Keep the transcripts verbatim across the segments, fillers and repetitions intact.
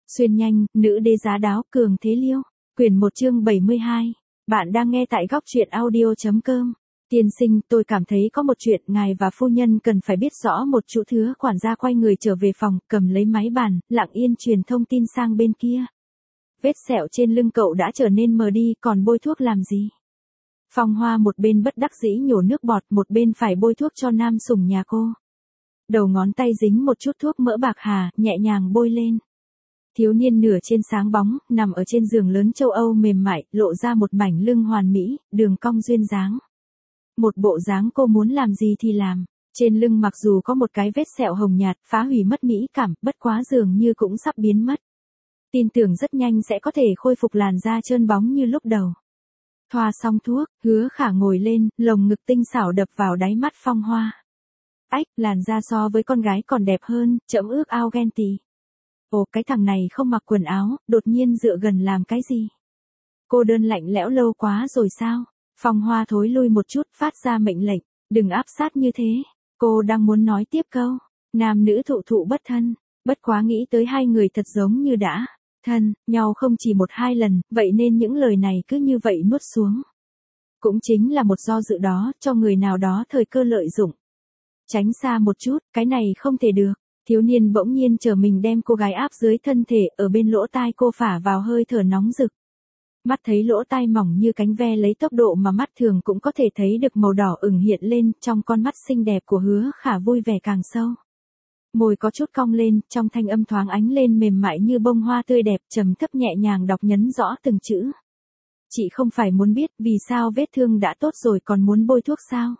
Xuyên nhanh, nữ đế giá đáo cường thế liêu. Quyển một chương bảy mươi hai. Bạn đang nghe tại góc truyện audio.com. Tiên sinh, tôi cảm thấy có một chuyện ngài và phu nhân cần phải biết rõ một chút. Hứa quản gia quay người trở về phòng, cầm lấy máy bàn, lặng yên truyền thông tin sang bên kia. Vết sẹo trên lưng cậu đã trở nên mờ đi, còn bôi thuốc làm gì? Phong Hoa một bên bất đắc dĩ nhổ nước bọt, một bên phải bôi thuốc cho nam sủng nhà cô. Đầu ngón tay dính một chút thuốc mỡ bạc hà, nhẹ nhàng bôi lên. Thiếu niên nửa trên sáng bóng, nằm ở trên giường lớn châu Âu mềm mại, lộ ra một mảnh lưng hoàn mỹ, đường cong duyên dáng. Một bộ dáng cô muốn làm gì thì làm. Trên lưng mặc dù có một cái vết sẹo hồng nhạt, phá hủy mất mỹ cảm, bất quá dường như cũng sắp biến mất. Tin tưởng rất nhanh sẽ có thể khôi phục làn da trơn bóng như lúc đầu. Thoa xong thuốc, Hứa Khả ngồi lên, lồng ngực tinh xảo đập vào đáy mắt Phong Hoa. Ách, làn da so với con gái còn đẹp hơn, trẫm ước ao ghen tị. Ồ, cái thằng này không mặc quần áo, đột nhiên dựa gần làm cái gì? Cô đơn lạnh lẽo lâu quá rồi sao? Phong Hoa thối lui một chút, phát ra mệnh lệnh, đừng áp sát như thế. Cô đang muốn nói tiếp câu, nam nữ thụ thụ bất thân, bất quá nghĩ tới hai người thật giống như đã thân nhau không chỉ một hai lần, vậy nên những lời này cứ như vậy nuốt xuống. Cũng chính là một do dự đó, cho người nào đó thời cơ lợi dụng. Tránh xa một chút, cái này không thể được. Thiếu niên bỗng nhiên trở mình đem cô gái áp dưới thân thể, ở bên lỗ tai cô phả vào hơi thở nóng rực. Mắt thấy lỗ tai mỏng như cánh ve lấy tốc độ mà mắt thường cũng có thể thấy được màu đỏ ửng hiện lên, trong con mắt xinh đẹp của Hứa Khả vui vẻ càng sâu. Môi có chút cong lên, trong thanh âm thoáng ánh lên mềm mại như bông hoa tươi đẹp, trầm thấp nhẹ nhàng đọc nhấn rõ từng chữ. Chị không phải muốn biết vì sao vết thương đã tốt rồi còn muốn bôi thuốc sao?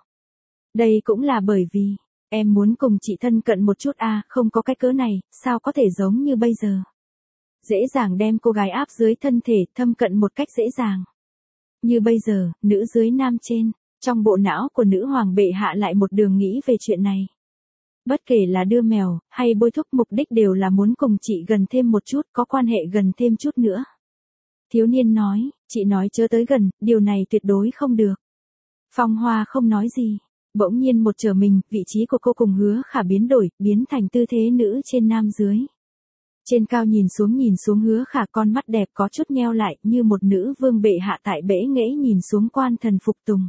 Đây cũng là bởi vì em muốn cùng chị thân cận một chút à, không có cái cớ này, sao có thể giống như bây giờ. Dễ dàng đem cô gái áp dưới thân thể, thâm cận một cách dễ dàng. Như bây giờ, nữ dưới nam trên, trong bộ não của nữ hoàng bệ hạ lại một đường nghĩ về chuyện này. Bất kể là đưa mèo, hay bôi thuốc, mục đích đều là muốn cùng chị gần thêm một chút, có quan hệ gần thêm chút nữa. Thiếu niên nói, chị nói chớ tới gần, điều này tuyệt đối không được. Phong Hoa không nói gì. Bỗng nhiên một trở mình, vị trí của cô cùng Hứa Khả biến đổi, biến thành tư thế nữ trên nam dưới. Trên cao nhìn xuống nhìn xuống Hứa Khả, con mắt đẹp có chút nheo lại, như một nữ vương bệ hạ tại bể nghễ nhìn xuống quan thần phục tùng.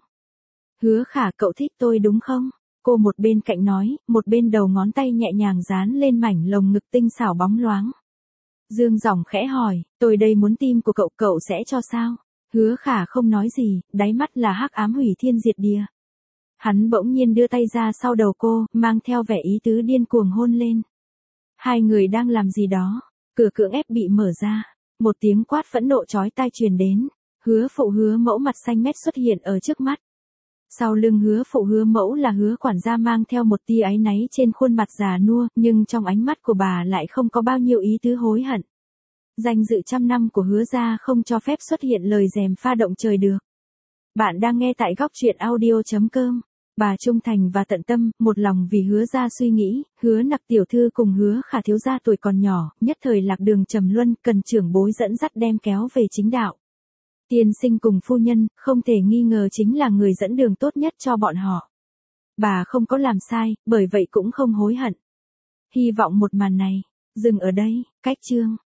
Hứa Khả, cậu thích tôi đúng không? Cô một bên cạnh nói, một bên đầu ngón tay nhẹ nhàng dán lên mảnh lồng ngực tinh xảo bóng loáng. Dương giọng khẽ hỏi, tôi đây muốn tim của cậu, cậu sẽ cho sao? Hứa Khả không nói gì, đáy mắt là hắc ám hủy thiên diệt địa. Hắn bỗng nhiên đưa tay ra sau đầu cô, mang theo vẻ ý tứ điên cuồng hôn lên. Hai người đang làm gì đó, cửa cưỡng ép bị mở ra, một tiếng quát phẫn nộ chói tai truyền đến, Hứa phụ Hứa mẫu mặt xanh mét xuất hiện ở trước mắt. Sau lưng Hứa phụ Hứa mẫu là Hứa quản gia mang theo một tia áy náy trên khuôn mặt già nua, nhưng trong ánh mắt của bà lại không có bao nhiêu ý tứ hối hận. Danh dự trăm năm của Hứa gia không cho phép xuất hiện lời dèm pha động trời được. Bạn đang nghe tại góc truyện audio.com. Bà trung thành và tận tâm, một lòng vì Hứa gia suy nghĩ, Hứa Nặc tiểu thư cùng Hứa Khả thiếu gia tuổi còn nhỏ, nhất thời lạc đường trầm luân, cần trưởng bối dẫn dắt đem kéo về chính đạo. Tiên sinh cùng phu nhân, không thể nghi ngờ chính là người dẫn đường tốt nhất cho bọn họ. Bà không có làm sai, bởi vậy cũng không hối hận. Hy vọng một màn này dừng ở đây, cách chương.